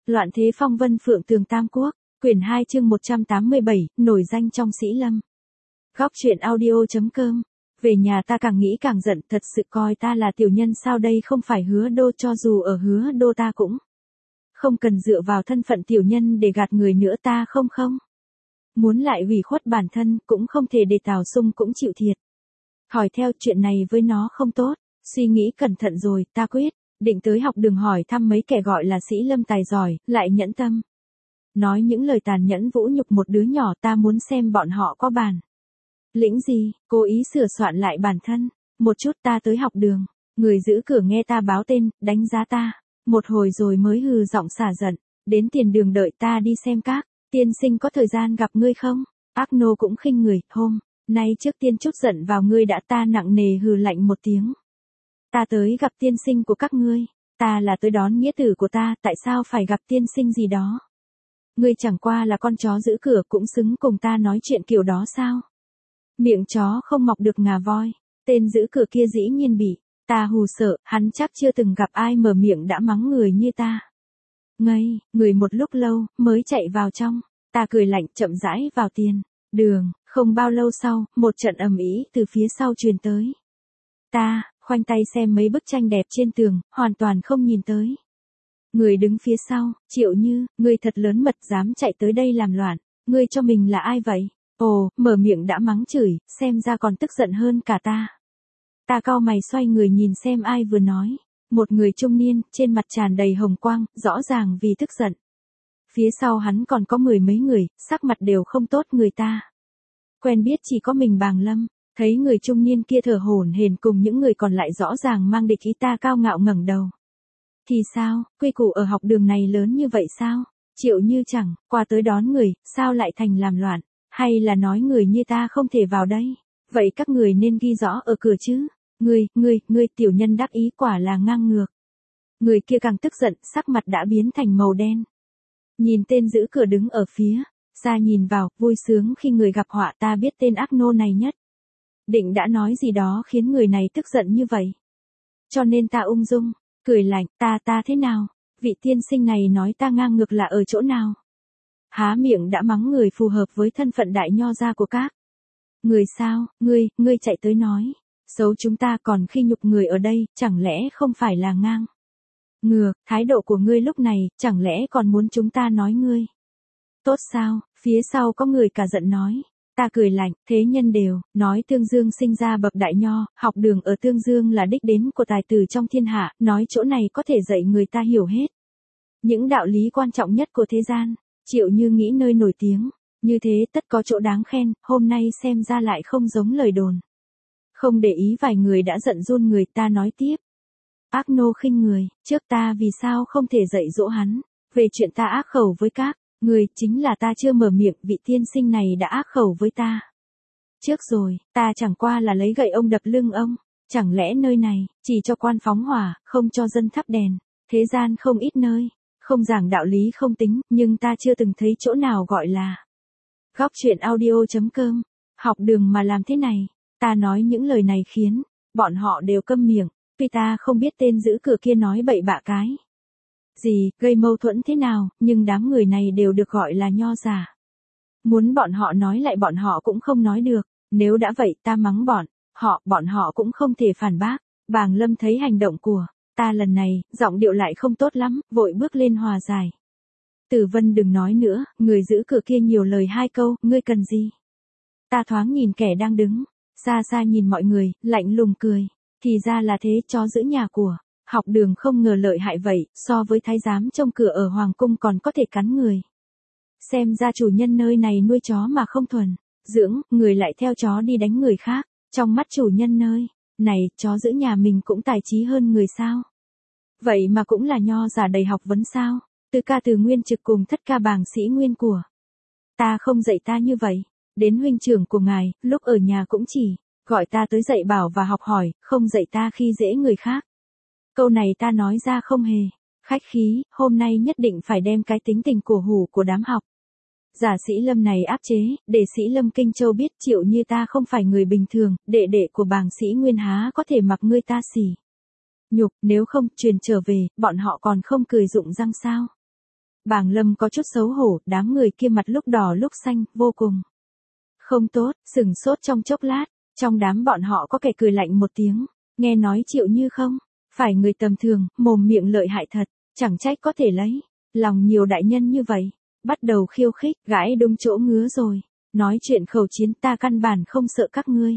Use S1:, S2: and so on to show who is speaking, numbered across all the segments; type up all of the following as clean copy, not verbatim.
S1: Loạn thế phong vân phượng tường Tam Quốc, quyển 2 chương 187, nổi danh trong sĩ lâm. Góc truyện audio.com. Về nhà ta càng nghĩ càng giận, thật sự coi ta là tiểu nhân sao, đây không phải Hứa Đô, cho dù ở Hứa Đô ta cũng không cần dựa vào thân phận tiểu nhân để gạt người nữa, ta không muốn lại ủy khuất bản thân, cũng không thể để Tào Sung cũng chịu thiệt. Hỏi theo chuyện này với nó không tốt, suy nghĩ cẩn thận rồi, ta quyết định tới học đường hỏi thăm mấy kẻ gọi là sĩ lâm tài giỏi, lại nhẫn tâm nói những lời tàn nhẫn vũ nhục một đứa nhỏ, ta muốn xem bọn họ có bản lĩnh gì, cố ý sửa soạn lại bản thân một chút. Ta tới học đường, người giữ cửa nghe ta báo tên, đánh giá ta một hồi rồi mới hừ giọng xả giận, đến tiền đường đợi ta đi xem các tiên sinh có thời gian gặp ngươi không. Ác nô cũng khinh người, hôm nay trước tiên chút giận vào ngươi đã. Ta nặng nề hừ lạnh một tiếng. Ta tới gặp tiên sinh của các ngươi, ta là tới đón nghĩa tử của ta, tại sao phải gặp tiên sinh gì đó? Ngươi chẳng qua là con chó giữ cửa cũng xứng cùng ta nói chuyện kiểu đó sao? Miệng chó không mọc được ngà voi. Tên giữ cửa kia dĩ nhiên bị ta hù sợ, hắn chắc chưa từng gặp ai mở miệng đã mắng người như ta. Ngây người một lúc lâu mới chạy vào trong. Ta cười lạnh chậm rãi vào tiền đường. Không bao lâu sau, một trận ầm ĩ từ phía sau truyền tới. Ta khoanh tay xem mấy bức tranh đẹp trên tường, hoàn toàn không nhìn tới người đứng phía sau. Triệu Như, ngươi thật lớn mật dám chạy tới đây làm loạn, ngươi cho mình là ai vậy? Ồ, mở miệng đã mắng chửi, xem ra còn tức giận hơn cả ta. Ta cau mày xoay người nhìn xem ai vừa nói. Một người trung niên, trên mặt tràn đầy hồng quang, rõ ràng vì tức giận. Phía sau hắn còn có mười mấy người, sắc mặt đều không tốt. Người ta quen biết chỉ có mình Bàng Lâm. Thấy người trung niên kia thở hổn hển cùng những người còn lại rõ ràng mang địch ý, ta cao ngạo ngẩng đầu. Thì sao, quy củ ở học đường này lớn như vậy sao? Triệu Như chẳng qua tới đón người, sao lại thành làm loạn? Hay là nói người như ta không thể vào đây? Vậy các người nên ghi rõ ở cửa chứ. Ngươi tiểu nhân đắc ý quả là ngang ngược. Người kia càng tức giận, sắc mặt đã biến thành màu đen. Nhìn tên giữ cửa đứng ở phía xa nhìn vào, vui sướng khi người gặp họa. Ta biết tên ác nô này nhất định đã nói gì đó khiến người này tức giận như vậy. Cho nên ta ung dung cười lạnh, ta thế nào? Vị tiên sinh này nói ta ngang ngược là ở chỗ nào? Há miệng đã mắng người phù hợp với thân phận đại nho gia của các người sao? Ngươi chạy tới nói xấu chúng ta, còn khi nhục người ở đây, chẳng lẽ không phải là ngang ngược? Thái độ của ngươi lúc này, chẳng lẽ còn muốn chúng ta nói ngươi tốt sao? Phía sau có người cả giận nói. Ta cười lạnh, thế nhân đều nói Tương Dương sinh ra bậc đại nho, học đường ở Tương Dương là đích đến của tài tử trong thiên hạ, nói chỗ này có thể dạy người ta hiểu hết những đạo lý quan trọng nhất của thế gian. Triệu Như nghĩ nơi nổi tiếng như thế tất có chỗ đáng khen, hôm nay xem ra lại không giống lời đồn. Không để ý vài người đã giận run người. Ta nói tiếp. Ác nô khinh người, trước ta vì sao không thể dạy dỗ hắn về chuyện ta ác khẩu với các người? Chính là ta chưa mở miệng, vị tiên sinh này đã ác khẩu với ta trước rồi. Ta chẳng qua là lấy gậy ông đập lưng ông. Chẳng lẽ nơi này chỉ cho quan phóng hỏa, không cho dân thắp đèn? Thế gian không ít nơi không giảng đạo lý không tính, nhưng ta chưa từng thấy chỗ nào gọi là góc truyện audio.com học đường mà làm thế này. Ta nói những lời này khiến bọn họ đều câm miệng. Tuy ta không biết tên giữ cửa kia nói bậy bạ cái gì, gây mâu thuẫn thế nào, nhưng đám người này đều được gọi là nho giả. Muốn bọn họ nói lại bọn họ cũng không nói được. Nếu đã vậy ta mắng bọn họ cũng không thể phản bác. Bàng Lâm thấy hành động của ta lần này, giọng điệu lại không tốt lắm, vội bước lên hòa giải. Tử Vân đừng nói nữa, người giữ cửa kia nhiều lời hai câu, ngươi cần gì? Ta thoáng nhìn kẻ đang đứng xa xa nhìn mọi người, lạnh lùng cười. Thì ra là thế, chó giữ nhà của học đường không ngờ lợi hại vậy, so với thái giám trông cửa ở hoàng cung còn có thể cắn người. Xem ra chủ nhân nơi này nuôi chó mà không thuần dưỡng, người lại theo chó đi đánh người khác. Trong mắt chủ nhân nơi này, chó giữ nhà mình cũng tài trí hơn người sao? Vậy mà cũng là nho giả đầy học vấn sao? Từ ca từ Nguyên Trực cùng thất ca Bàng Sĩ Nguyên của ta không dạy ta như vậy. Đến huynh trưởng của ngài, lúc ở nhà cũng chỉ gọi ta tới dạy bảo và học hỏi, không dạy ta khi dễ người khác. Câu này ta nói ra không hề khách khí, hôm nay nhất định phải đem cái tính tình cổ hủ của đám học giả sĩ lâm này áp chế, để sĩ lâm Kinh Châu biết Triệu Như ta không phải người bình thường. Đệ đệ của Bàng Sĩ Nguyên há có thể mặc ngươi ta xỉ nhục, nếu không truyền trở về, bọn họ còn không cười rụng răng sao? Bàng Lâm có chút xấu hổ, đám người kia mặt lúc đỏ lúc xanh, vô cùng không tốt, sừng sốt trong chốc lát, trong đám bọn họ có kẻ cười lạnh một tiếng, nghe nói Triệu Như không phải người tầm thường, mồm miệng lợi hại thật, chẳng trách có thể lấy lòng nhiều đại nhân như vậy, bắt đầu khiêu khích, gãi đúng chỗ ngứa rồi, nói chuyện khẩu chiến ta căn bản không sợ các ngươi.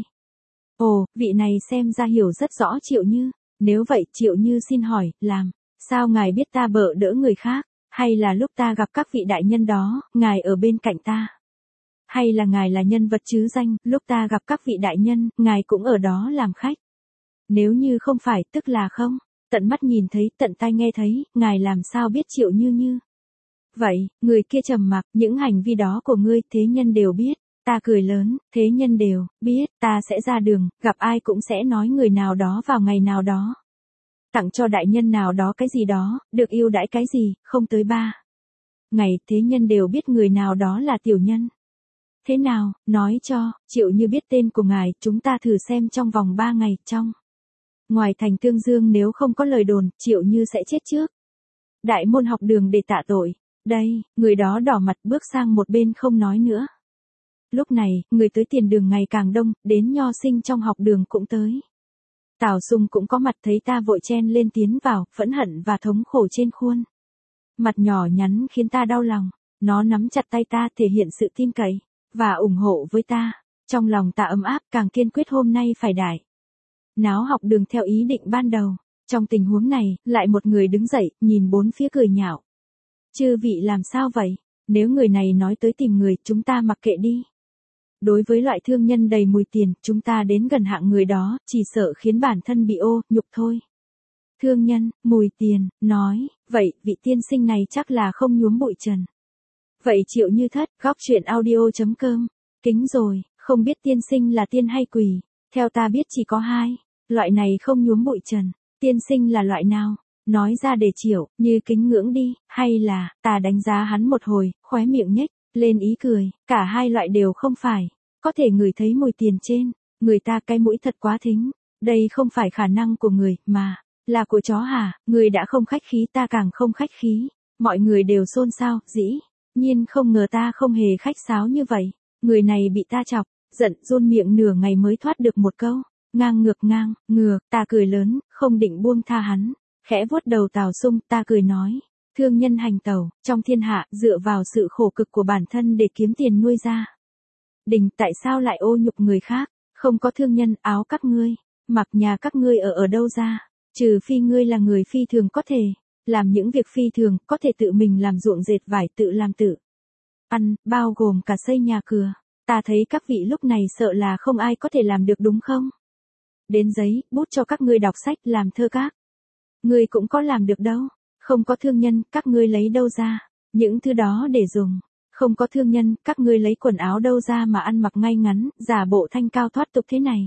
S1: Ồ, vị này xem ra hiểu rất rõ Triệu Như, nếu vậy Triệu Như xin hỏi, làm sao ngài biết ta bợ đỡ người khác, hay là lúc ta gặp các vị đại nhân đó, ngài ở bên cạnh ta? Hay là ngài là nhân vật chứ danh, lúc ta gặp các vị đại nhân, ngài cũng ở đó làm khách? Nếu như không phải, tức là không, tận mắt nhìn thấy, tận tai nghe thấy, ngài làm sao biết Triệu Như? Vậy, người kia trầm mặc, những hành vi đó của ngươi, thế nhân đều biết. Ta cười lớn, thế nhân đều biết, ta sẽ ra đường, gặp ai cũng sẽ nói người nào đó vào ngày nào đó. Tặng cho đại nhân nào đó cái gì đó, được ưu đãi cái gì, không tới 3 ngày, thế nhân đều biết người nào đó là tiểu nhân. Thế nào, nói cho, Triệu Như biết tên của ngài, chúng ta thử xem trong vòng 3 ngày, trong ngoài thành Tương Dương nếu không có lời đồn, Triệu Như sẽ chết trước. Đại môn học đường để tạ tội. Đây, người đó đỏ mặt bước sang một bên không nói nữa. Lúc này, người tới tiền đường ngày càng đông, đến nho sinh trong học đường cũng tới. Tào Sung cũng có mặt, thấy ta vội chen lên tiến vào, phẫn hận và thống khổ trên khuôn mặt nhỏ nhắn khiến ta đau lòng. Nó nắm chặt tay ta, thể hiện sự tin cậy và ủng hộ với ta. Trong lòng ta ấm áp, càng kiên quyết hôm nay phải đại náo học đường theo ý định ban đầu. Trong tình huống này, lại một người đứng dậy, nhìn bốn phía cười nhạo. Chư vị làm sao vậy? Nếu người này nói tới tìm người, chúng ta mặc kệ đi. Đối với loại thương nhân đầy mùi tiền, chúng ta đến gần hạng người đó, chỉ sợ khiến bản thân bị ô, nhục thôi. Thương nhân, mùi tiền, nói, vậy, vị tiên sinh này chắc là không nhuốm bụi trần. Vậy Triệu Như thất, góc truyện audio.com, kính rồi, không biết tiên sinh là tiên hay quỷ, theo ta biết chỉ có 2, loại này không nhuốm bụi trần, tiên sinh là loại nào? Nói ra để Triệu Như kính ngưỡng đi, hay là, ta đánh giá hắn một hồi, khóe miệng nhếch lên ý cười, cả hai loại đều không phải, có thể ngửi thấy mùi tiền trên người ta, cái mũi thật quá thính, đây không phải khả năng của người, mà là của chó hả? Người đã không khách khí, ta càng không khách khí, mọi người đều xôn xao, dĩ nhiên không ngờ ta không hề khách sáo như vậy, người này bị ta chọc, giận run miệng nửa ngày mới thoát được một câu, ngang ngược, ta cười lớn, không định buông tha hắn, khẽ vuốt đầu Tào Sung, ta cười nói. Thương nhân hành tẩu, trong thiên hạ, dựa vào sự khổ cực của bản thân để kiếm tiền nuôi ra đình, tại sao lại ô nhục người khác? Không có thương nhân, áo các ngươi, mặc nhà các ngươi ở đâu ra? Trừ phi ngươi là người phi thường có thể làm những việc phi thường, có thể tự mình làm ruộng dệt vải, tự làm tự ăn, bao gồm cả xây nhà cửa. Ta thấy các vị lúc này sợ là không ai có thể làm được đúng không? Đến giấy, bút cho các ngươi đọc sách, làm thơ các ngươi cũng có làm được đâu. Không có thương nhân, các ngươi lấy đâu ra những thứ đó để dùng? Không có thương nhân, các ngươi lấy quần áo đâu ra mà ăn mặc ngay ngắn, giả bộ thanh cao thoát tục thế này?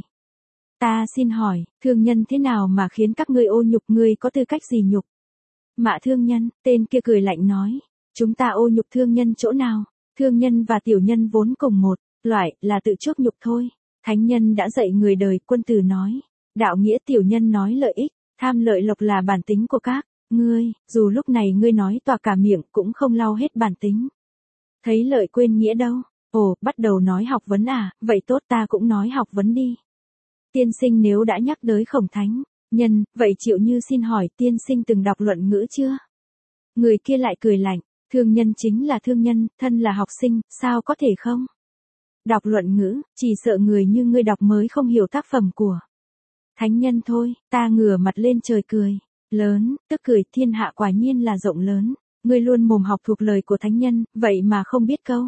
S1: Ta xin hỏi, thương nhân thế nào mà khiến các ngươi ô nhục, ngươi có tư cách gì nhục mạ thương nhân? Tên kia cười lạnh nói, chúng ta ô nhục thương nhân chỗ nào? Thương nhân và tiểu nhân vốn cùng một loại, là tự chuốc nhục thôi. Thánh nhân đã dạy người đời, quân tử nói đạo nghĩa, tiểu nhân nói lợi ích, tham lợi lộc là bản tính của các ngươi, dù lúc này ngươi nói tỏa cả miệng cũng không lau hết bản tính. Thấy lợi quên nghĩa đâu. Ồ, bắt đầu nói học vấn à, vậy tốt, ta cũng nói học vấn đi. Tiên sinh nếu đã nhắc tới Khổng Thánh Nhân, vậy Triệu Như xin hỏi tiên sinh từng đọc luận ngữ chưa? Người kia lại cười lạnh, thương nhân chính là thương nhân, thân là học sinh, sao có thể không đọc luận ngữ, chỉ sợ người như ngươi đọc mới không hiểu tác phẩm của thánh nhân thôi. Ta ngửa mặt lên trời cười lớn, tức cười, thiên hạ quả nhiên là rộng lớn, ngươi luôn mồm học thuộc lời của thánh nhân, vậy mà không biết câu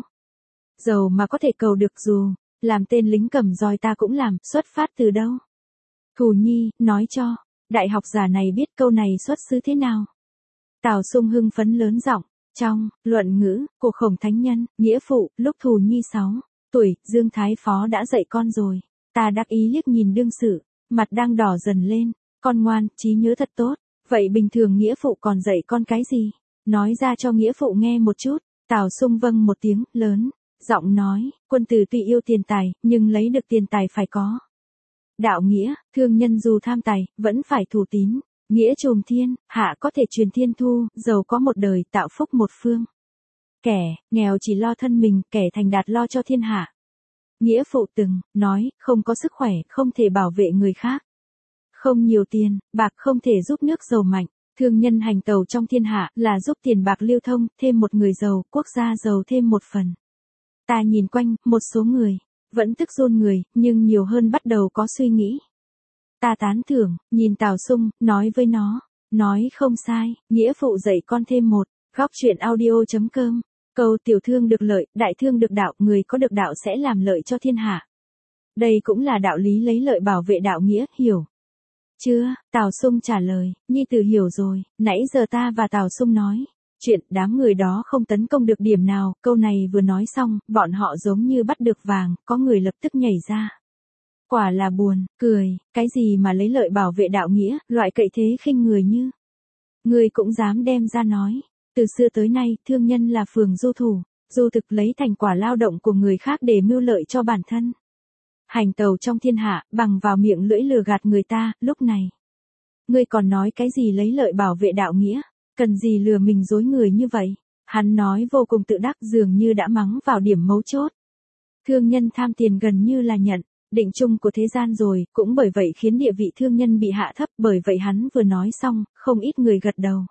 S1: giàu mà có thể cầu được, dù làm tên lính cầm roi ta cũng làm, xuất phát từ đâu? Thù Nhi, nói cho đại học giả này biết câu này xuất xứ thế nào? Tào Sung hưng phấn lớn giọng, trong luận ngữ của Khổng Thánh Nhân, nghĩa phụ, lúc Thù Nhi 6 tuổi, Dương Thái Phó đã dạy con rồi. Ta đắc ý liếc nhìn đương sự, mặt đang đỏ dần lên, con ngoan, trí nhớ thật tốt, vậy bình thường nghĩa phụ còn dạy con cái gì? Nói ra cho nghĩa phụ nghe một chút. Tào Sung vâng một tiếng, lớn giọng nói, quân tử tuy yêu tiền tài, nhưng lấy được tiền tài phải có đạo nghĩa, thương nhân dù tham tài, vẫn phải thủ tín, Nghĩa trùm thiên, hạ có thể truyền thiên thu, giàu có một đời, tạo phúc một phương. Kẻ nghèo chỉ lo thân mình, kẻ thành đạt lo cho thiên hạ. Nghĩa phụ từng nói, không có sức khỏe, không thể bảo vệ người khác. Không nhiều tiền, bạc không thể giúp nước giàu mạnh. Thương nhân hành tẩu trong thiên hạ là giúp tiền bạc lưu thông, thêm một người giàu, quốc gia giàu thêm một phần. Ta nhìn quanh, một số người vẫn tức run người, nhưng nhiều hơn bắt đầu có suy nghĩ. Ta tán thưởng, nhìn Tào Sung, nói với nó, nói không sai, nghĩa phụ dạy con thêm một. Góc truyện audio.com. Câu tiểu thương được lợi, đại thương được đạo, người có được đạo sẽ làm lợi cho thiên hạ. Đây cũng là đạo lý lấy lợi bảo vệ đạo nghĩa, hiểu chưa? Tào Sung trả lời, nhi tử hiểu rồi, nãy giờ ta và Tào Sung nói chuyện, đám người đó không tấn công được điểm nào, câu này vừa nói xong, bọn họ giống như bắt được vàng, có người lập tức nhảy ra. Quả là buồn, cười, cái gì mà lấy lợi bảo vệ đạo nghĩa, loại cậy thế khinh người như. Người cũng dám đem ra nói. Từ xưa tới nay, thương nhân là phường du thủ, du thực lấy thành quả lao động của người khác để mưu lợi cho bản thân. Hành tàu trong thiên hạ, bằng vào miệng lưỡi lừa gạt người ta, lúc này. Ngươi còn nói cái gì lấy lợi bảo vệ đạo nghĩa, cần gì lừa mình dối người như vậy? Hắn nói vô cùng tự đắc, dường như đã mắng vào điểm mấu chốt. Thương nhân tham tiền gần như là nhận định chung của thế gian rồi, cũng bởi vậy khiến địa vị thương nhân bị hạ thấp, bởi vậy hắn vừa nói xong, không ít người gật đầu.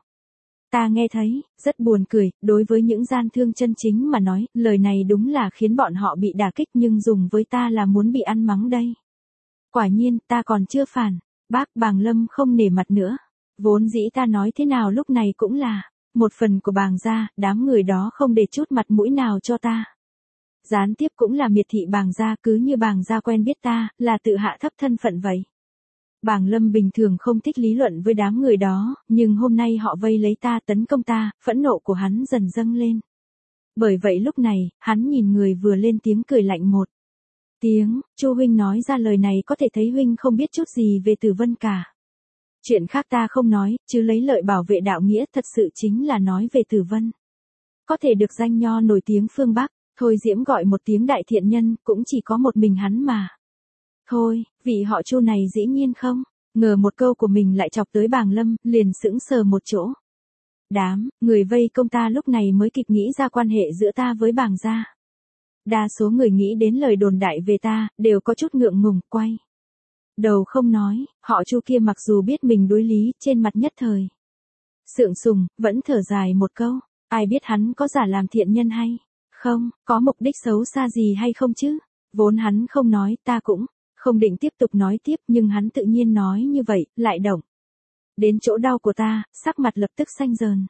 S1: Ta nghe thấy, rất buồn cười, đối với những gian thương chân chính mà nói, lời này đúng là khiến bọn họ bị đả kích, nhưng dùng với ta là muốn bị ăn mắng đây. Quả nhiên, ta còn chưa phản. Bác Bàng Lâm không nể mặt nữa. Vốn dĩ ta nói thế nào lúc này cũng là một phần của Bàng gia, đám người đó không để chút mặt mũi nào cho ta. Gián tiếp cũng là miệt thị Bàng gia, cứ như Bàng gia quen biết ta, là tự hạ thấp thân phận vậy. Bàng Lâm bình thường không thích lý luận với đám người đó, nhưng hôm nay họ vây lấy ta, tấn công ta, phẫn nộ của hắn dần dâng lên. Bởi vậy lúc này, hắn nhìn người vừa lên tiếng cười lạnh một tiếng, Chu huynh nói ra lời này có thể thấy huynh không biết chút gì về Tử Vân cả. Chuyện khác ta không nói, chứ lấy lợi bảo vệ đạo nghĩa thật sự chính là nói về Tử Vân. Có thể được danh nho nổi tiếng phương Bắc, Thôi Diễm gọi một tiếng đại thiện nhân, cũng chỉ có một mình hắn mà. Thôi, vị họ Chu này dĩ nhiên không, ngờ một câu của mình lại chọc tới Bàng Lâm, liền sững sờ một chỗ. Đám người vây công ta lúc này mới kịp nghĩ ra quan hệ giữa ta với Bàng gia. Đa số người nghĩ đến lời đồn đại về ta, đều có chút ngượng ngùng, quay đầu không nói, họ Chu kia mặc dù biết mình đối lý, trên mặt nhất thời sượng sùng, vẫn thở dài một câu, ai biết hắn có giả làm thiện nhân hay không, có mục đích xấu xa gì hay không chứ. Vốn hắn không nói, ta cũng không định tiếp tục nói tiếp, nhưng hắn tự nhiên nói như vậy, lại động đến chỗ đau của ta, sắc mặt lập tức xanh dờn.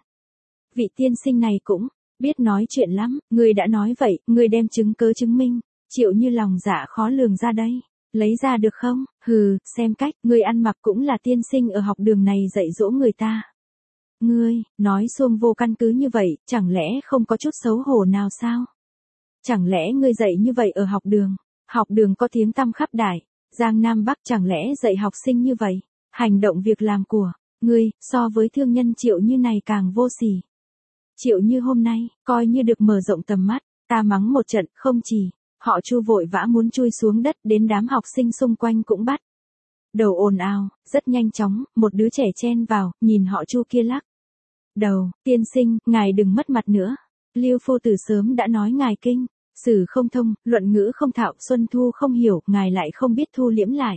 S1: Vị tiên sinh này cũng biết nói chuyện lắm, ngươi đã nói vậy, ngươi đem chứng cớ chứng minh, Triệu Như lòng dạ khó lường ra đây, lấy ra được không? Hừ, xem cách, ngươi ăn mặc cũng là tiên sinh ở học đường này dạy dỗ người ta. Ngươi, nói xuông vô căn cứ như vậy, chẳng lẽ không có chút xấu hổ nào sao? Chẳng lẽ ngươi dạy như vậy ở học đường có tiếng tăm khắp đại Giang Nam Bắc, chẳng lẽ dạy học sinh như vậy? Hành động việc làm của ngươi, so với thương nhân Triệu Như này càng vô sỉ. Triệu Như hôm nay, coi như được mở rộng tầm mắt, ta mắng một trận, không chỉ họ Chu vội vã muốn chui xuống đất, đến đám học sinh xung quanh cũng bắt đầu ồn ào, rất nhanh chóng, một đứa trẻ chen vào, nhìn họ Chu kia lắc đầu, tiên sinh, ngài đừng mất mặt nữa. Lưu phu tử sớm đã nói ngài kinh sử không thông, luận ngữ không thạo, xuân thu không hiểu, ngài lại không biết thu liễm lại.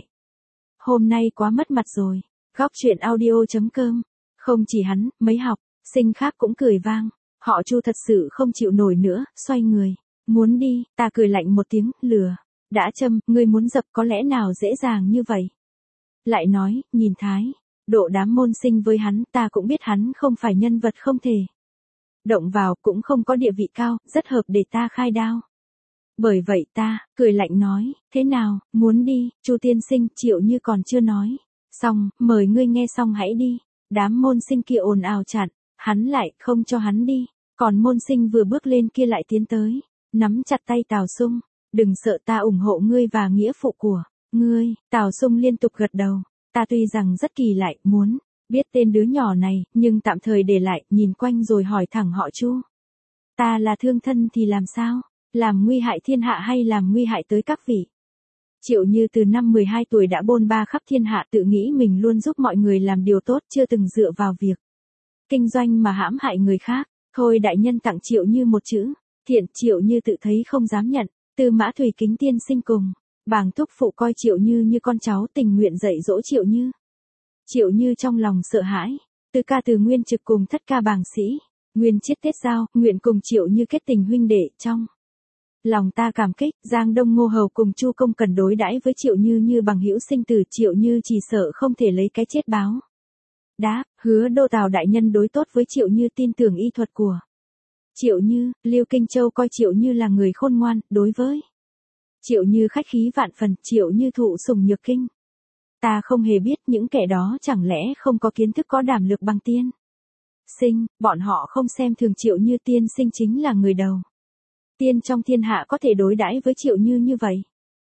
S1: Hôm nay quá mất mặt rồi. Góc truyện audio.com. Không chỉ hắn, mấy học sinh khác cũng cười vang. Họ Chu thật sự không chịu nổi nữa, xoay người muốn đi, ta cười lạnh một tiếng, lừa đã châm, ngươi muốn dập có lẽ nào dễ dàng như vậy. Lại nói, nhìn thái độ đám môn sinh với hắn, ta cũng biết hắn không phải nhân vật không thể động vào, cũng không có địa vị cao, rất hợp để ta khai đao. Bởi vậy ta cười lạnh nói, thế nào, muốn đi? Chu tiên sinh, Triệu Như còn chưa nói xong, mời ngươi nghe xong hãy đi. Đám môn sinh kia ồn ào chặn hắn lại, không cho hắn đi. Còn môn sinh vừa bước lên kia lại tiến tới, nắm chặt tay Tào Sung, đừng sợ, ta ủng hộ ngươi và nghĩa phụ của ngươi. Tào Sung liên tục gật đầu. Ta tuy rằng rất kỳ lại, muốn biết tên đứa nhỏ này, nhưng tạm thời để lại, nhìn quanh rồi hỏi thẳng họ Chu. Ta là thương thân thì làm sao? Làm nguy hại thiên hạ hay làm nguy hại tới các vị Triệu Như từ năm 12 tuổi đã bôn ba khắp thiên hạ, tự nghĩ mình luôn giúp mọi người làm điều tốt, chưa từng dựa vào việc kinh doanh mà hãm hại người khác. Thôi đại nhân tặng Triệu Như một chữ thiện, Triệu Như tự thấy không dám nhận. Tư Mã Thùy kính tiên sinh cùng bàng thúc phụ coi Triệu Như như con cháu, tình nguyện dạy dỗ Triệu Như. Triệu Như trong lòng sợ hãi. Từ ca từ Nguyên Trực cùng thất ca bàng sĩ Nguyên Chiết Tiết Giao nguyện cùng Triệu Như kết tình huynh đệ. Trong lòng ta cảm kích. Giang Đông Ngô Hầu cùng Chu Công cần đối đãi với Triệu Như như bằng hữu sinh tử, Triệu Như chỉ sợ không thể lấy cái chết báo đáp. Hứa đô Tào đại nhân đối tốt với Triệu Như, tin tưởng y thuật của Triệu Như. Liêu Kinh Châu coi Triệu Như là người khôn ngoan, đối với Triệu Như khách khí vạn phần. Triệu Như thụ sủng nhược kinh. Ta không hề biết những kẻ đó chẳng lẽ không có kiến thức có đảm lược bằng tiên sinh. Bọn họ không xem thường Triệu Như, tiên sinh chính là người đầu tiên trong thiên hạ có thể đối đãi với Triệu Như như vậy.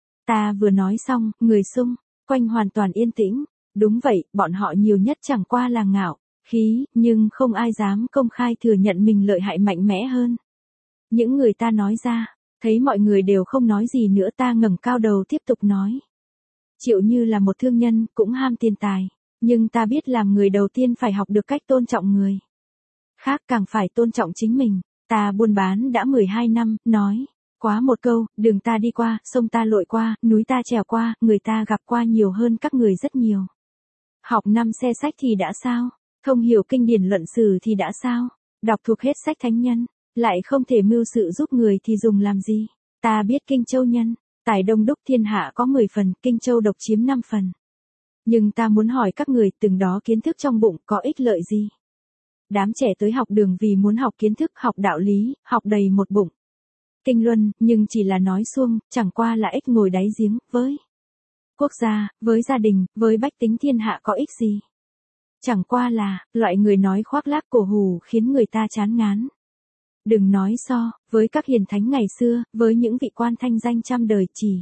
S1: Ta vừa nói xong, người xung quanh hoàn toàn yên tĩnh. Đúng vậy, bọn họ nhiều nhất chẳng qua là ngạo khí, nhưng không ai dám công khai thừa nhận mình lợi hại mạnh mẽ hơn những người ta nói ra. Thấy mọi người đều không nói gì nữa, ta ngẩng cao đầu tiếp tục nói. Triệu Như là một thương nhân, cũng ham tiền tài, nhưng ta biết làm người đầu tiên phải học được cách tôn trọng người khác, càng phải tôn trọng chính mình. Ta buôn bán đã 12 năm, nói quá một câu, đường ta đi qua, sông ta lội qua, núi ta trèo qua, người ta gặp qua nhiều hơn các người rất nhiều. Học 5 xe sách thì đã sao? Thông hiểu kinh điển luận sử thì đã sao? Đọc thuộc hết sách thánh nhân, lại không thể mưu sự giúp người thì dùng làm gì? Ta biết Kinh Châu nhân tài đông đúc, thiên hạ có 10 phần, Kinh Châu độc chiếm 5 phần. Nhưng ta muốn hỏi các người, từng đó kiến thức trong bụng có ích lợi gì? Đám trẻ tới học đường vì muốn học kiến thức, học đạo lý, học đầy một bụng kinh luân, nhưng chỉ là nói suông, chẳng qua là ích ngồi đáy giếng. Với quốc gia, với gia đình, với bách tính thiên hạ có ích gì? Chẳng qua là loại người nói khoác lác cổ hủ, khiến người ta chán ngán. Đừng nói so với các hiền thánh ngày xưa, với những vị quan thanh danh trăm đời, chỉ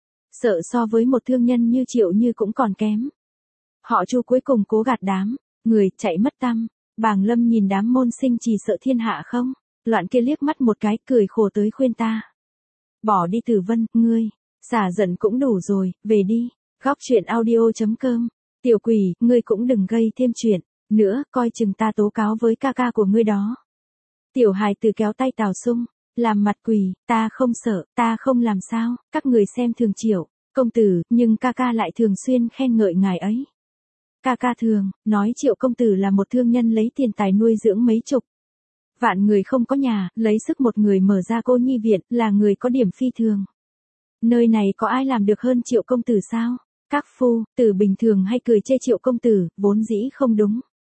S1: sợ so với một thương nhân như Triệu Như cũng còn kém. Họ Chu cuối cùng cố gạt đám người chạy mất tăm. Bàng Lâm nhìn đám môn sinh chỉ sợ thiên hạ không loạn kia liếc mắt một cái, cười khổ tới khuyên ta. Bỏ đi Tử Vân, ngươi xả giận cũng đủ rồi, về đi. Góc truyện audio.com. Tiểu quỷ, ngươi cũng đừng gây thêm chuyện nữa, coi chừng ta tố cáo với ca ca của ngươi đó. Tiểu hài tử kéo tay Tào Sung, làm mặt quỷ. Ta không sợ, ta không làm sao. Các người xem thường Triệu công tử, nhưng ca ca lại thường xuyên khen ngợi ngài ấy. Ca ca thường nói Triệu công tử là một thương nhân lấy tiền tài nuôi dưỡng mấy chục vạn người không có nhà, lấy sức một người mở ra cô nhi viện, là người có điểm phi thường. Nơi này có ai làm được hơn Triệu công tử sao? Các phu tử bình thường hay cười chê Triệu công tử, vốn dĩ không đúng.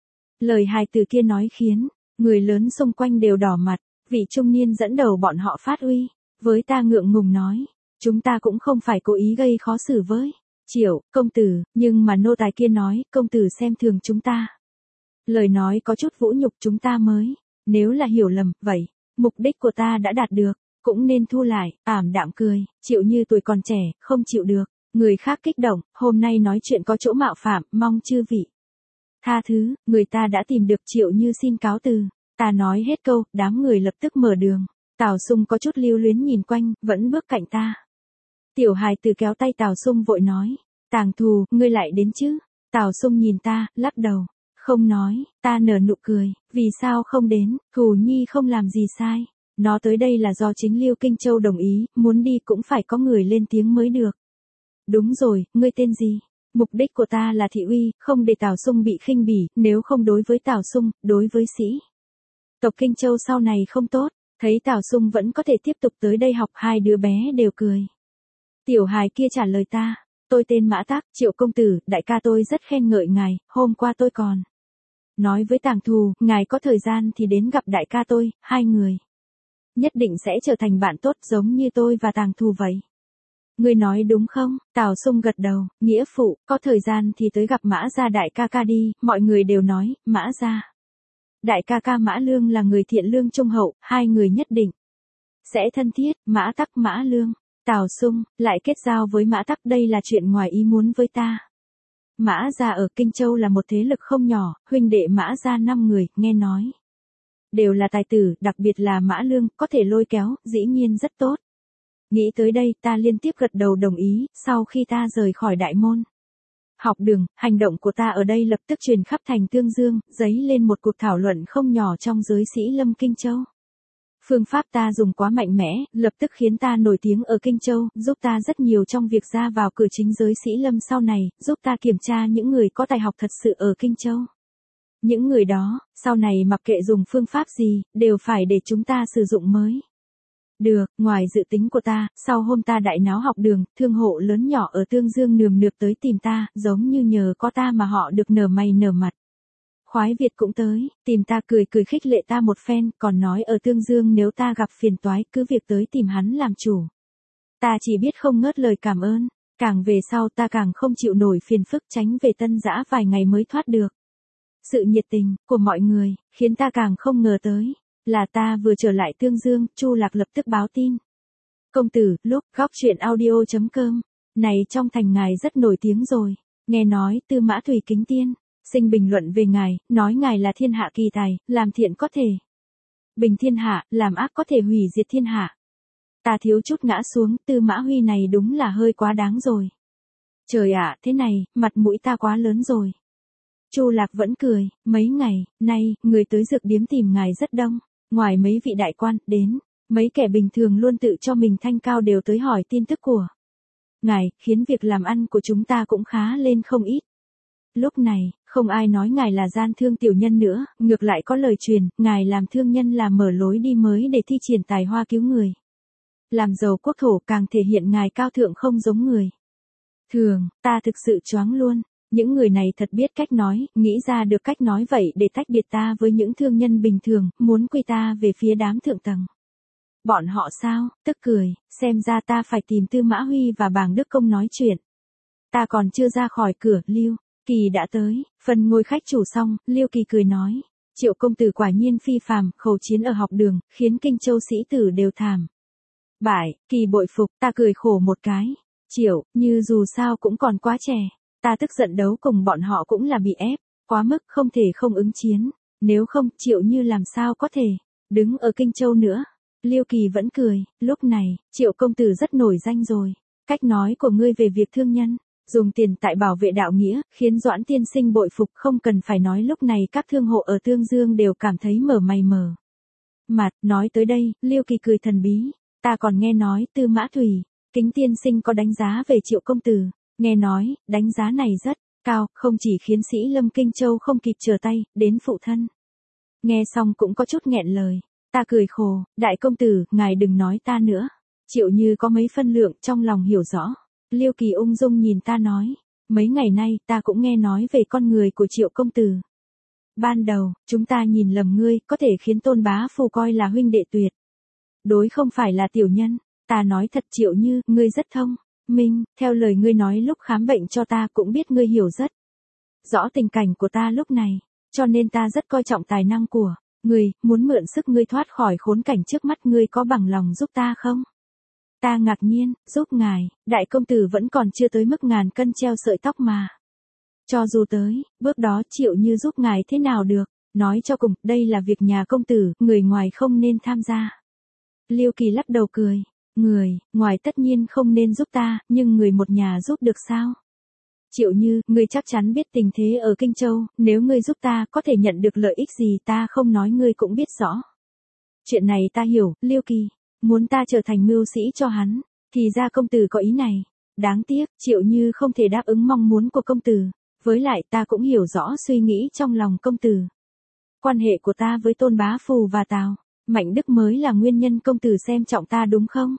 S1: Lời hài tử kia nói khiến người lớn xung quanh đều đỏ mặt. Vị trung niên dẫn đầu bọn họ phát uy với ta, ngượng ngùng nói, chúng ta cũng không phải cố ý gây khó xử với Triệu công tử, nhưng mà nô tài kia nói công tử xem thường chúng ta. Lời nói có chút vũ nhục chúng ta mới. Nếu là hiểu lầm, vậy mục đích của ta đã đạt được, cũng nên thu lại. Ảm đạm cười. Triệu Như tuổi còn trẻ, không chịu được người khác kích động, hôm nay nói chuyện có chỗ mạo phạm, mong chư vị tha thứ. Người ta đã tìm được, Triệu Như xin cáo từ. Ta nói hết câu, đám người lập tức mở đường. Tào Sung có chút lưu luyến nhìn quanh, vẫn bước cạnh ta. Tiểu hài tử kéo tay Tào Sung vội nói, Tàng Thù, ngươi lại đến chứ? Tào Sung nhìn ta, lắc đầu, không nói. Ta nở nụ cười, vì sao không đến? Thù Nhi không làm gì sai. Nó tới đây là do chính Liêu Kinh Châu đồng ý, muốn đi cũng phải có người lên tiếng mới được. Đúng rồi, ngươi tên gì? Mục đích của ta là thị uy, không để Tào Sung bị khinh bỉ, nếu không đối với Tào Sung, đối với sĩ tộc Kinh Châu sau này không tốt. Thấy Tào Sung vẫn có thể tiếp tục tới đây học, hai đứa bé đều cười. Tiểu hài kia trả lời ta, tôi tên Mã Tắc, Triệu công tử, đại ca tôi rất khen ngợi ngài, hôm qua tôi còn nói với Tàng Thù, ngài có thời gian thì đến gặp đại ca tôi, hai người nhất định sẽ trở thành bạn tốt giống như tôi và Tàng Thù vậy. Ngươi nói đúng không? Tào Sung gật đầu, nghĩa phụ, có thời gian thì tới gặp Mã gia đại ca ca đi. Mọi người đều nói, Mã gia đại ca ca Mã Lương là người thiện lương trung hậu, hai người nhất định sẽ thân thiết. Mã Tắc Mã Lương, Tào Sung lại kết giao với Mã Tắc, đây là chuyện ngoài ý muốn với ta. Mã gia ở Kinh Châu là một thế lực không nhỏ, huynh đệ Mã gia 5 người, nghe nói đều là tài tử, đặc biệt là Mã Lương, có thể lôi kéo, dĩ nhiên rất tốt. Nghĩ tới đây ta liên tiếp gật đầu đồng ý, sau khi ta rời khỏi đại môn học đường, hành động của ta ở đây lập tức truyền khắp thành Tương Dương, dấy lên một cuộc thảo luận không nhỏ trong giới sĩ lâm Kinh Châu. Phương pháp ta dùng quá mạnh mẽ, lập tức khiến ta nổi tiếng ở Kinh Châu, giúp ta rất nhiều trong việc ra vào cửa chính giới sĩ lâm sau này, giúp ta kiểm tra những người có tài học thật sự ở Kinh Châu. Những người đó, sau này mặc kệ dùng phương pháp gì, đều phải để chúng ta sử dụng mới. Được, ngoài dự tính của ta, sau hôm ta đại náo học đường, thương hộ lớn nhỏ ở Tương Dương nườm nượp tới tìm ta, giống như nhờ có ta mà họ được nở mày nở mặt. Khoái Việt cũng tới, tìm ta cười cười khích lệ ta một phen, còn nói ở Tương Dương nếu ta gặp phiền toái cứ việc tới tìm hắn làm chủ. Ta chỉ biết không ngớt lời cảm ơn, càng về sau ta càng không chịu nổi phiền phức tránh về Tân Dã vài ngày mới thoát được. Sự nhiệt tình của mọi người khiến ta càng không ngờ tới là ta vừa trở lại Tương Dương, Chu Lạc lập tức báo tin. Công tử, lúc góc chuyện audio.com, này trong thành ngài rất nổi tiếng rồi, nghe nói Tư Mã Thủy kính tiên, sinh bình luận về ngài, nói ngài là thiên hạ kỳ tài, làm thiện có thể bình thiên hạ, làm ác có thể hủy diệt thiên hạ. Ta thiếu chút ngã xuống, Tư Mã Huy này đúng là hơi quá đáng rồi. Trời ạ, thế này, mặt mũi ta quá lớn rồi. Chu Lạc vẫn cười, mấy ngày nay, người tới dược điếm tìm ngài rất đông, ngoài mấy vị đại quan, đến, mấy kẻ bình thường luôn tự cho mình thanh cao đều tới hỏi tin tức của ngài, khiến việc làm ăn của chúng ta cũng khá lên không ít. Lúc này, không ai nói ngài là gian thương tiểu nhân nữa, ngược lại có lời truyền, ngài làm thương nhân là mở lối đi mới để thi triển tài hoa cứu người. Làm giàu quốc thổ càng thể hiện ngài cao thượng không giống người thường, ta thực sự choáng luôn. Những người này thật biết cách nói, nghĩ ra được cách nói vậy để tách biệt ta với những thương nhân bình thường, muốn quy ta về phía đám thượng tầng. Bọn họ sao, tức cười, xem ra ta phải tìm Tư Mã Huy và Bàng Đức Công nói chuyện. Ta còn chưa ra khỏi cửa, Lưu Kỳ đã tới, phần ngồi khách chủ xong, Lưu Kỳ cười nói, Triệu công tử quả nhiên phi phàm, khẩu chiến ở học đường, khiến Kinh Châu sĩ tử đều thảm bại, Kỳ bội phục, ta cười khổ một cái. Triệu, như dù sao cũng còn quá trẻ. Ta tức giận đấu cùng bọn họ cũng là bị ép, quá mức không thể không ứng chiến, nếu không Triệu Như làm sao có thể đứng ở Kinh Châu nữa. Liêu Kỳ vẫn cười, lúc này, Triệu công tử rất nổi danh rồi, cách nói của ngươi về việc thương nhân, dùng tiền tại bảo vệ đạo nghĩa, khiến Doãn tiên sinh bội phục, không cần phải nói lúc này các thương hộ ở Tương Dương đều cảm thấy mở mày mở mặt. Nói tới đây, Liêu Kỳ cười thần bí, ta còn nghe nói Tư Mã Thủy, Kính tiên sinh có đánh giá về Triệu công tử. Nghe nói, đánh giá này rất cao, không chỉ khiến sĩ lâm Kinh Châu không kịp trở tay, đến phụ thân. Nghe xong cũng có chút nghẹn lời, ta cười khổ, đại công tử, ngài đừng nói ta nữa. Triệu Như có mấy phân lượng trong lòng hiểu rõ. Liêu Kỳ ung dung nhìn ta nói, mấy ngày nay ta cũng nghe nói về con người của Triệu công tử. Ban đầu, chúng ta nhìn lầm ngươi, có thể khiến Tôn Bá Phù coi là huynh đệ tuyệt đối không phải là tiểu nhân. Ta nói thật Triệu Như, ngươi rất thông minh, theo lời ngươi nói lúc khám bệnh cho ta cũng biết ngươi hiểu rất rõ tình cảnh của ta lúc này, cho nên ta rất coi trọng tài năng của ngươi, muốn mượn sức ngươi thoát khỏi khốn cảnh trước mắt, ngươi có bằng lòng giúp ta không? Ta ngạc nhiên, giúp ngài, đại công tử vẫn còn chưa tới mức ngàn cân treo sợi tóc mà. Cho dù tới, bước đó Triệu Như giúp ngài thế nào được, nói cho cùng, đây là việc nhà công tử, người ngoài không nên tham gia. Liêu Kỳ lắc đầu cười. Người ngoài tất nhiên không nên giúp ta, nhưng người một nhà giúp được sao? Triệu Như, ngươi chắc chắn biết tình thế ở Kinh Châu, nếu ngươi giúp ta có thể nhận được lợi ích gì ta không nói ngươi cũng biết rõ. Chuyện này ta hiểu, Liêu Kỳ, muốn ta trở thành mưu sĩ cho hắn, thì ra công tử có ý này. Đáng tiếc, Triệu Như không thể đáp ứng mong muốn của công tử, với lại ta cũng hiểu rõ suy nghĩ trong lòng công tử. Quan hệ của ta với Tôn Bá Phù và Tào Mạnh Đức mới là nguyên nhân công tử xem trọng ta đúng không?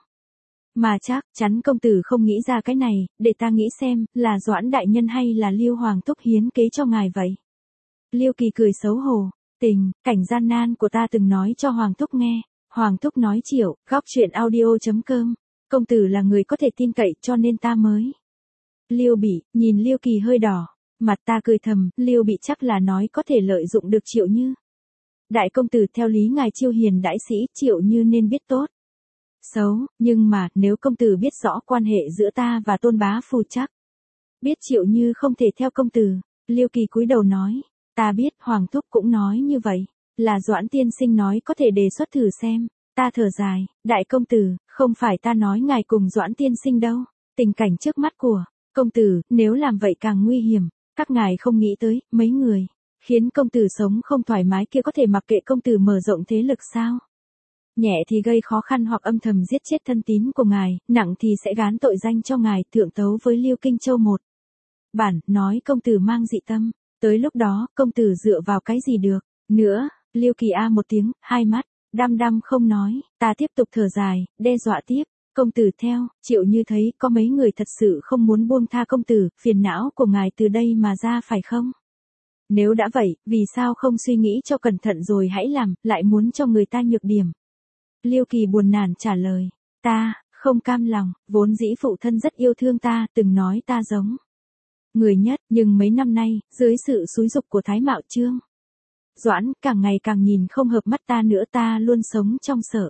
S1: Mà chắc chắn công tử không nghĩ ra cái này, để ta nghĩ xem, là Doãn đại nhân hay là Liêu Hoàng thúc hiến kế cho ngài vậy? Liêu Kỳ cười xấu hổ, cảnh gian nan của ta từng nói cho Hoàng thúc nghe. Hoàng thúc nói Triệu, góc chuyện audio.com, công tử là người có thể tin cậy cho nên ta mới. Liêu Bị, nhìn Liêu Kỳ hơi đỏ, mặt ta cười thầm, Liêu Bị chắc là nói có thể lợi dụng được Triệu Như. Đại công tử theo lý ngài chiêu hiền đãi sĩ, Triệu Như nên biết tốt xấu, nhưng mà, nếu công tử biết rõ quan hệ giữa ta và Tôn Bá Phù chắc biết Triệu Như không thể theo công tử. Liêu Kỳ cúi đầu nói, ta biết, Hoàng thúc cũng nói như vậy, là Doãn tiên sinh nói có thể đề xuất thử xem, Ta thở dài, đại công tử, không phải ta nói ngài cùng Doãn tiên sinh đâu. Tình cảnh trước mắt của công tử, nếu làm vậy càng nguy hiểm. Các ngài không nghĩ tới, mấy người khiến công tử sống không thoải mái kia có thể mặc kệ công tử mở rộng thế lực sao? Nhẹ thì gây khó khăn hoặc âm thầm giết chết thân tín của ngài, nặng thì sẽ gán tội danh cho ngài, thượng tấu với Liêu Kinh Châu một bản, nói công tử mang dị tâm. Tới lúc đó, công tử dựa vào cái gì được? Nữa, Liêu Kỳ A một tiếng, hai mắt đăm đăm không nói. Ta tiếp tục thở dài, đe dọa tiếp. Công tử theo, Triệu Như thấy có mấy người thật sự không muốn buông tha công tử, phiền não của ngài từ đây mà ra phải không? Nếu đã vậy, vì sao không suy nghĩ cho cẩn thận rồi hãy làm, lại muốn cho người ta nhược điểm? Liêu Kỳ buồn nản trả lời, ta không cam lòng, vốn dĩ phụ thân rất yêu thương ta, từng nói ta giống người nhất, nhưng mấy năm nay, dưới sự xúi giục của Thái Mạo Trương, Doãn càng ngày càng nhìn không hợp mắt ta nữa, ta luôn sống trong sợ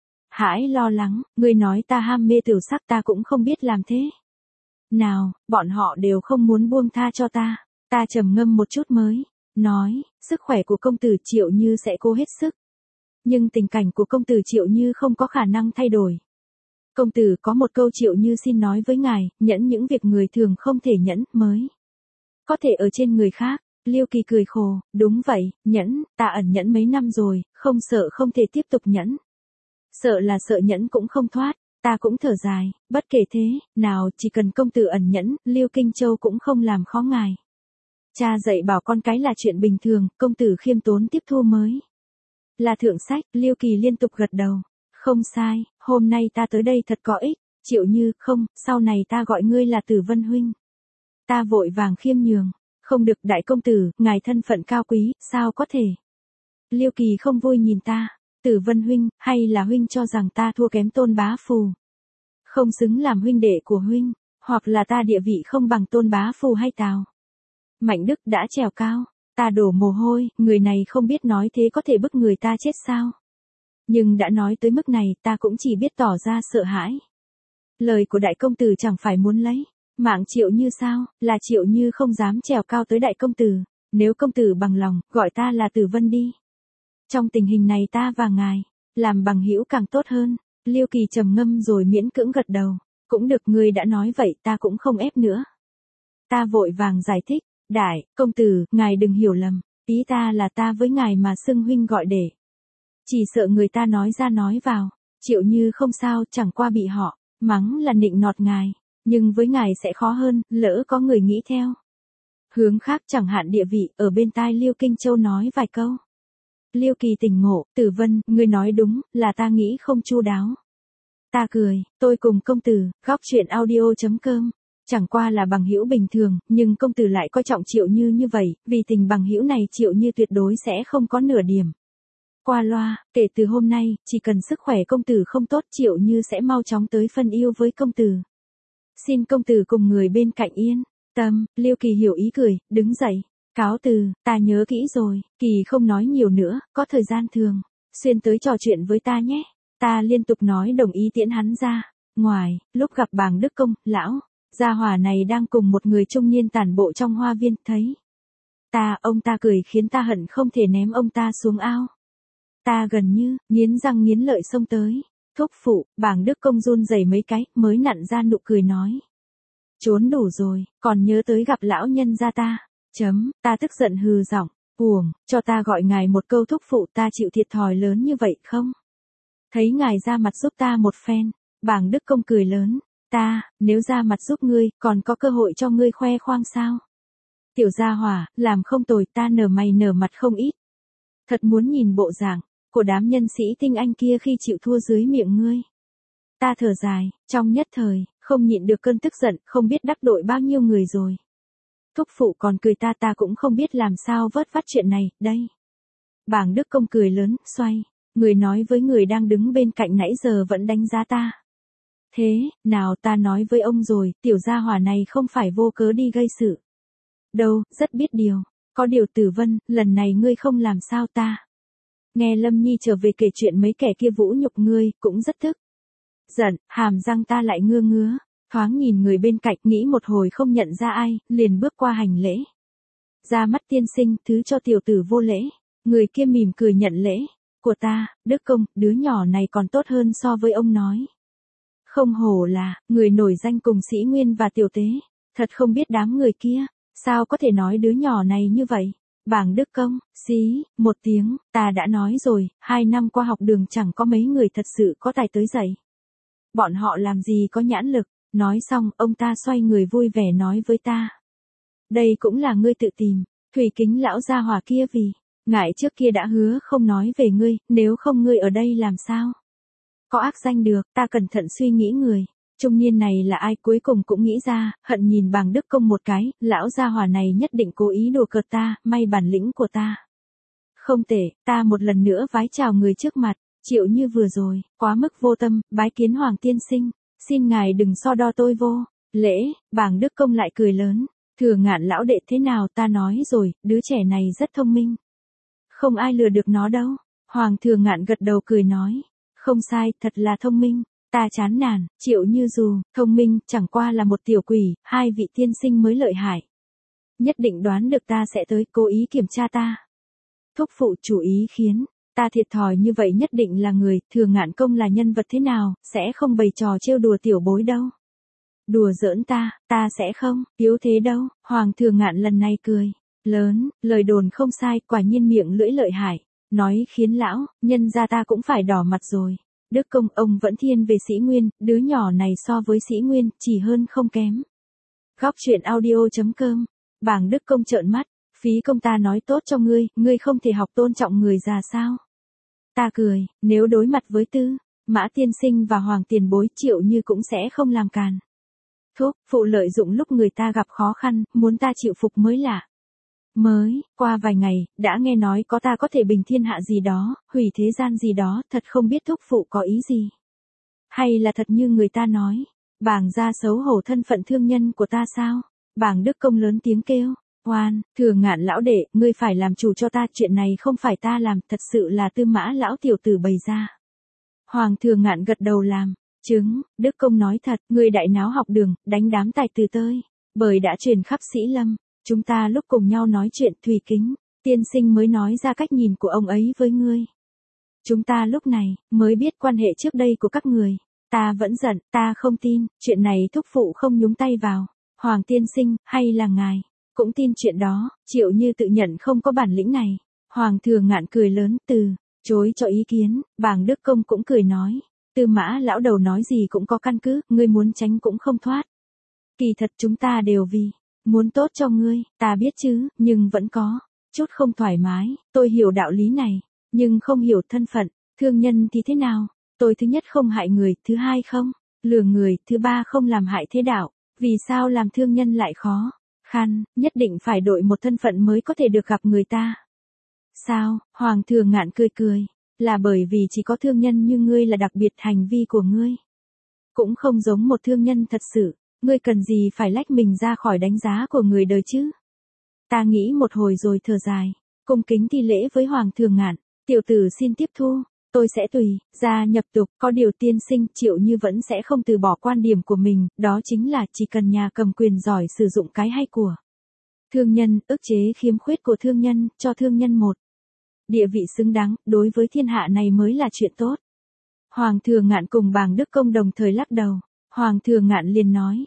S1: hãi lo lắng. Ngươi nói ta ham mê tiểu sắc, ta cũng không biết làm thế nào, bọn họ đều không muốn buông tha cho ta. Ta trầm ngâm một chút mới nói, sức khỏe của công tử Triệu Như sẽ cố hết sức, nhưng tình cảnh của công tử Triệu Như không có khả năng thay đổi. Công tử có một câu Triệu Như xin nói với ngài, nhẫn những việc người thường không thể nhẫn, mới có thể ở trên người khác. Liêu Kỳ cười khổ, đúng vậy, nhẫn, ta ẩn nhẫn mấy năm rồi, không sợ không thể tiếp tục nhẫn. Sợ là sợ nhẫn cũng không thoát, ta cũng thở dài, bất kể thế nào, chỉ cần công tử ẩn nhẫn, Liêu Kinh Châu cũng không làm khó ngài. Cha dạy bảo con cái là chuyện bình thường, công tử khiêm tốn tiếp thu mới là thượng sách. Liêu Kỳ liên tục gật đầu, không sai, hôm nay ta tới đây thật có ích. Triệu Như, không, sau này ta gọi ngươi là Tử Vân huynh. Ta vội vàng khiêm nhường, không được đại công tử, ngài thân phận cao quý, sao có thể? Liêu Kỳ không vui nhìn ta, Tử Vân huynh, hay là huynh cho rằng ta thua kém Tôn Bá Phù, không xứng làm huynh đệ của huynh, hoặc là ta địa vị không bằng Tôn Bá Phù hay Tào Mạnh Đức đã trèo cao? Ta đổ mồ hôi, người này không biết nói thế có thể bức người ta chết sao? Nhưng đã nói tới mức này, ta cũng chỉ biết tỏ ra sợ hãi. Lời của đại công tử chẳng phải muốn lấy mạng Triệu Như sao? Là Triệu Như không dám trèo cao tới đại công tử. Nếu công tử bằng lòng, gọi ta là Tử Vân đi. Trong tình hình này ta và ngài làm bằng hữu càng tốt hơn. Liêu Kỳ trầm ngâm rồi miễn cưỡng gật đầu. Cũng được, ngươi đã nói vậy, ta cũng không ép nữa. Ta vội vàng giải thích, đại công tử, ngài đừng hiểu lầm, ý ta là ta với ngài mà xưng huynh gọi để chỉ sợ người ta nói ra nói vào. Triệu Như không sao, chẳng qua bị họ mắng là nịnh nọt ngài, nhưng với ngài sẽ khó hơn, lỡ có người nghĩ theo hướng khác, chẳng hạn địa vị. Ở bên tai Liêu Kinh Châu nói vài câu. Liêu Kỳ tỉnh ngộ, Tử Vân, ngươi nói đúng, là ta nghĩ không chu đáo. Ta cười, tôi cùng công tử, góc chuyện audio.com, chẳng qua là bằng hữu bình thường, nhưng công tử lại coi trọng Triệu Như như vậy, vì tình bằng hữu này Triệu Như tuyệt đối sẽ không có nửa điểm qua loa. Kể từ hôm nay, chỉ cần sức khỏe công tử không tốt, Triệu Như sẽ mau chóng tới phân yêu với công tử. Xin công tử cùng người bên cạnh yên tâm. Liêu Kỳ hiểu ý cười, đứng dậy, cáo từ, ta nhớ kỹ rồi. Kỳ không nói nhiều nữa, có thời gian thường xuyên tới trò chuyện với ta nhé. Ta liên tục nói đồng ý tiễn hắn ra ngoài. Lúc gặp Bàng Đức Công, lão gia hỏa này đang cùng một người trung niên tản bộ trong hoa viên, thấy ông ta cười khiến ta hận không thể ném ông ta xuống ao. Ta gần như nghiến răng nghiến lợi xông tới. Thúc phụ, Bàng Đức Công run rẩy mấy cái, mới nặn ra nụ cười nói, trốn đủ rồi, còn nhớ tới gặp lão nhân gia ta. Ta tức giận hừ giọng, uổng, cho ta gọi ngài một câu thúc phụ, ta chịu thiệt thòi lớn như vậy không? Thấy ngài ra mặt giúp ta một phen. Bàng Đức Công cười lớn, nếu ra mặt giúp ngươi, còn có cơ hội cho ngươi khoe khoang sao? Tiểu gia hỏa, làm không tồi, ta nở mày nở mặt không ít. Thật muốn nhìn bộ dạng của đám nhân sĩ tinh anh kia khi chịu thua dưới miệng ngươi. Ta thở dài, trong nhất thời, không nhịn được cơn tức giận, không biết đắc tội bao nhiêu người rồi. Thúc phụ còn cười ta cũng không biết làm sao vớt vát chuyện này, đây. Bàng Đức Công cười lớn, xoay người nói với người đang đứng bên cạnh nãy giờ vẫn đánh giá ta. Thế, nào ta nói với ông rồi, tiểu gia hỏa này không phải vô cớ đi gây sự đâu, rất biết điều. Có điều Tử Vân, lần này ngươi không làm sao ta. Nghe Lâm Nhi trở về kể chuyện mấy kẻ kia vũ nhục ngươi, cũng rất tức giận, hàm răng ta lại ngứa ngứa, thoáng nhìn người bên cạnh, nghĩ một hồi không nhận ra ai, liền bước qua hành lễ. Ra mắt tiên sinh, thứ cho tiểu tử vô lễ. Người kia mỉm cười nhận lễ. của ta, Đức Công, đứa nhỏ này còn tốt hơn so với ông nói. Không hổ là, người nổi danh cùng Sĩ Nguyên và Tiểu Tế. Thật không biết đám người kia, sao có thể nói đứa nhỏ này như vậy. Bảng Đức Công, xí, một tiếng, ta đã nói rồi, 2 năm qua học đường chẳng có mấy người thật sự có tài tới dạy. Bọn họ làm gì có nhãn lực, nói xong, ông ta xoay người vui vẻ nói với ta. Đây cũng là ngươi tự tìm, Thủy Kính lão gia hỏa kia vì, ngại trước kia đã hứa không nói về ngươi, nếu không ngươi ở đây làm sao? Có ác danh được, ta cẩn thận suy nghĩ người. Trung niên này là ai cuối cùng cũng nghĩ ra, hận nhìn Bàng Đức Công một cái, lão gia hỏa này nhất định cố ý đùa cợt ta, may bản lĩnh của ta. Không tệ, ta một lần nữa vái chào người trước mặt, Triệu Như vừa rồi, quá mức vô tâm, bái kiến Hoàng tiên sinh, xin ngài đừng so đo tôi vô. Lễ, Bàng Đức Công lại cười lớn, Thừa Ngạn lão đệ thế nào ta nói rồi, đứa trẻ này rất thông minh. Không ai lừa được nó đâu. Hoàng Thừa Ngạn gật đầu cười nói, không sai, thật là thông minh. Ta chán nản, Triệu Như dù, thông minh, chẳng qua là một tiểu quỷ, hai vị tiên sinh mới lợi hại. Nhất định đoán được ta sẽ tới, cố ý kiểm tra ta. Thúc phụ chủ ý khiến, ta thiệt thòi như vậy nhất định là người, Thừa Ngạn công là nhân vật thế nào, sẽ không bày trò trêu đùa tiểu bối đâu. Đùa giỡn ta sẽ không, yếu thế đâu, Hoàng Thừa Ngạn lần này cười. Lớn, lời đồn không sai, quả nhiên miệng lưỡi lợi hại. Nói khiến lão, nhân ra ta cũng phải đỏ mặt rồi. Đức Công ông vẫn thiên về Sĩ Nguyên, đứa nhỏ này so với Sĩ Nguyên, chỉ hơn không kém. Góc truyện audio.com, Bàng Đức Công trợn mắt, phí công ta nói tốt cho ngươi không thể học tôn trọng người già sao? Ta cười, nếu đối mặt với Tư, Mã tiên sinh và Hoàng tiền bối Triệu Như cũng sẽ không làm càn. Thúc, phụ lợi dụng lúc người ta gặp khó khăn, muốn ta chịu phục mới lạ. Mới, qua vài ngày, đã nghe nói có ta có thể bình thiên hạ gì đó, hủy thế gian gì đó, thật không biết thúc phụ có ý gì. Hay là thật như người ta nói, Bàng gia xấu hổ thân phận thương nhân của ta sao? Bàng Đức Công lớn tiếng kêu, Hoan, Thừa Ngạn lão đệ, ngươi phải làm chủ cho ta, chuyện này không phải ta làm, thật sự là Tư Mã lão tiểu tử bày ra. Hoàng Thừa Ngạn gật đầu làm, chứng, Đức Công nói thật, ngươi đại náo học đường, đánh đám tài tử tơi, bởi đã truyền khắp Sĩ Lâm. Chúng ta lúc cùng nhau nói chuyện Thủy Kính, tiên sinh mới nói ra cách nhìn của ông ấy với ngươi. Chúng ta lúc này, mới biết quan hệ trước đây của các người. Ta vẫn giận, ta không tin, chuyện này thúc phụ không nhúng tay vào. Hoàng tiên sinh, hay là ngài, cũng tin chuyện đó, Triệu Như tự nhận không có bản lĩnh này. Hoàng Thừa Ngạn cười lớn, chối cho ý kiến, Bàng Đức Công cũng cười nói. Tư Mã lão đầu nói gì cũng có căn cứ, ngươi muốn tránh cũng không thoát. Kỳ thật chúng ta đều vì muốn tốt cho ngươi, ta biết chứ, nhưng vẫn có chút không thoải mái, tôi hiểu đạo lý này, nhưng không hiểu thân phận, thương nhân thì thế nào, tôi thứ nhất không hại người, thứ hai không lừa người, thứ ba không làm hại thế đạo, vì sao làm thương nhân lại khó khăn, nhất định phải đổi một thân phận mới có thể được gặp người ta. Sao, Hoàng Thừa Ngạn cười cười, là bởi vì chỉ có thương nhân như ngươi là đặc biệt, hành vi của ngươi cũng không giống một thương nhân thật sự. Ngươi cần gì phải lách mình ra khỏi đánh giá của người đời chứ? Ta nghĩ một hồi rồi thở dài, cung kính thi lễ với Hoàng Thừa Ngạn, tiểu tử xin tiếp thu, tôi sẽ tùy gia nhập tục, có điều tiên sinh Triệu Như vẫn sẽ không từ bỏ quan điểm của mình, đó chính là chỉ cần nhà cầm quyền giỏi sử dụng cái hay của thương nhân, ức chế khiếm khuyết của thương nhân, cho thương nhân một địa vị xứng đáng, đối với thiên hạ này mới là chuyện tốt. Hoàng Thừa Ngạn cùng Bàng Đức Công đồng thời lắc đầu, Hoàng Thừa Ngạn liền nói.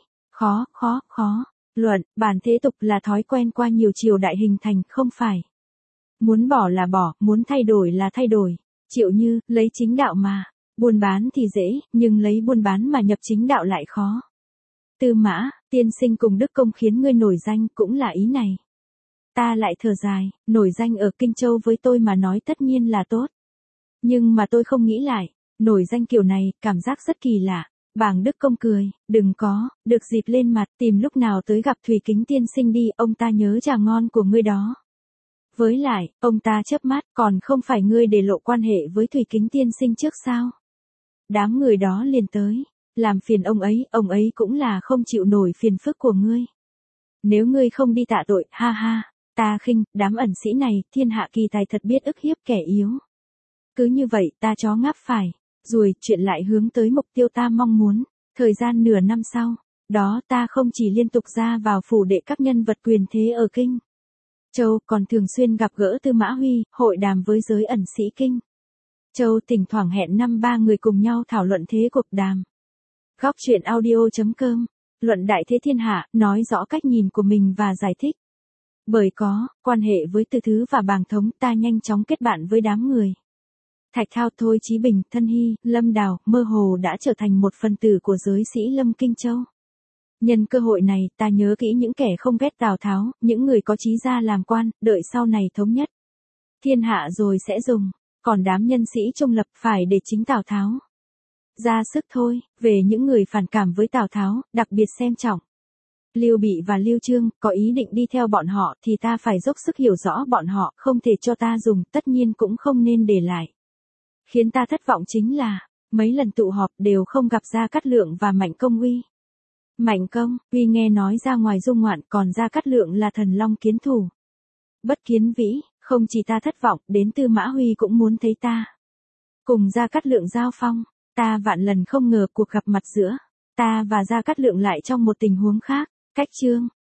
S1: Khó. Luận, bản thế tục là thói quen qua nhiều triều đại hình thành, không phải. Muốn bỏ là bỏ, muốn thay đổi là thay đổi. Triệu Như, lấy chính đạo mà. Buôn bán thì dễ, nhưng lấy buôn bán mà nhập chính đạo lại khó. Tư Mã, tiên sinh cùng Đức Công khiến ngươi nổi danh cũng là ý này. Ta lại thở dài, nổi danh ở Kinh Châu với tôi mà nói tất nhiên là tốt. Nhưng mà tôi không nghĩ lại, nổi danh kiểu này, cảm giác rất kỳ lạ. Bàng Đức Công cười, đừng có, được dịp lên mặt, tìm lúc nào tới gặp Thủy Kính tiên sinh đi, ông ta nhớ trà ngon của ngươi đó. Với lại, ông ta chớp mắt, còn không phải ngươi để lộ quan hệ với Thủy Kính tiên sinh trước sao? Đám người đó liền tới, làm phiền ông ấy cũng là không chịu nổi phiền phức của ngươi. Nếu ngươi không đi tạ tội, ha ha, ta khinh, đám ẩn sĩ này, thiên hạ kỳ tài thật biết ức hiếp kẻ yếu. Cứ như vậy, ta chó ngáp phải. Rồi, chuyện lại hướng tới mục tiêu ta mong muốn. Thời gian nửa năm sau, đó ta không chỉ liên tục ra vào phủ đệ các nhân vật quyền thế ở Kinh Châu, còn thường xuyên gặp gỡ Tư Mã Huy, hội đàm với giới ẩn sĩ Kinh Châu thỉnh thoảng hẹn 5-3 người cùng nhau thảo luận thế cuộc đàm. Góc truyện audio.com, luận đại thế thiên hạ, nói rõ cách nhìn của mình và giải thích. Bởi có quan hệ với Từ Thứ và Bàng Thống, ta nhanh chóng kết bạn với đám người. Thạch Thao, Thôi Chí Bình, Thân Hy, Lâm Đào, mơ hồ đã trở thành một phần tử của giới sĩ Lâm Kinh Châu. Nhân cơ hội này, ta nhớ kỹ những kẻ không ghét Tào Tháo, những người có chí ra làm quan, đợi sau này thống nhất thiên hạ rồi sẽ dùng, còn đám nhân sĩ trung lập phải để chính Tào Tháo ra sức thôi. Về những người phản cảm với Tào Tháo, đặc biệt xem trọng Lưu Bị và Lưu Chương, có ý định đi theo bọn họ thì ta phải dốc sức hiểu rõ bọn họ, không thể cho ta dùng, tất nhiên cũng không nên để lại. Khiến ta thất vọng chính là, mấy lần tụ họp đều không gặp Gia Cát Lượng và Mạnh Công Uy. Mạnh Công Uy nghe nói ra ngoài dung ngoạn, còn Gia Cát Lượng là thần long kiến thủ. Bất kiến vĩ, không chỉ ta thất vọng, đến Tư Mã Huy cũng muốn thấy ta cùng Gia Cát Lượng giao phong. Ta vạn lần không ngờ cuộc gặp mặt giữa ta và Gia Cát Lượng lại trong một tình huống khác. Cách chương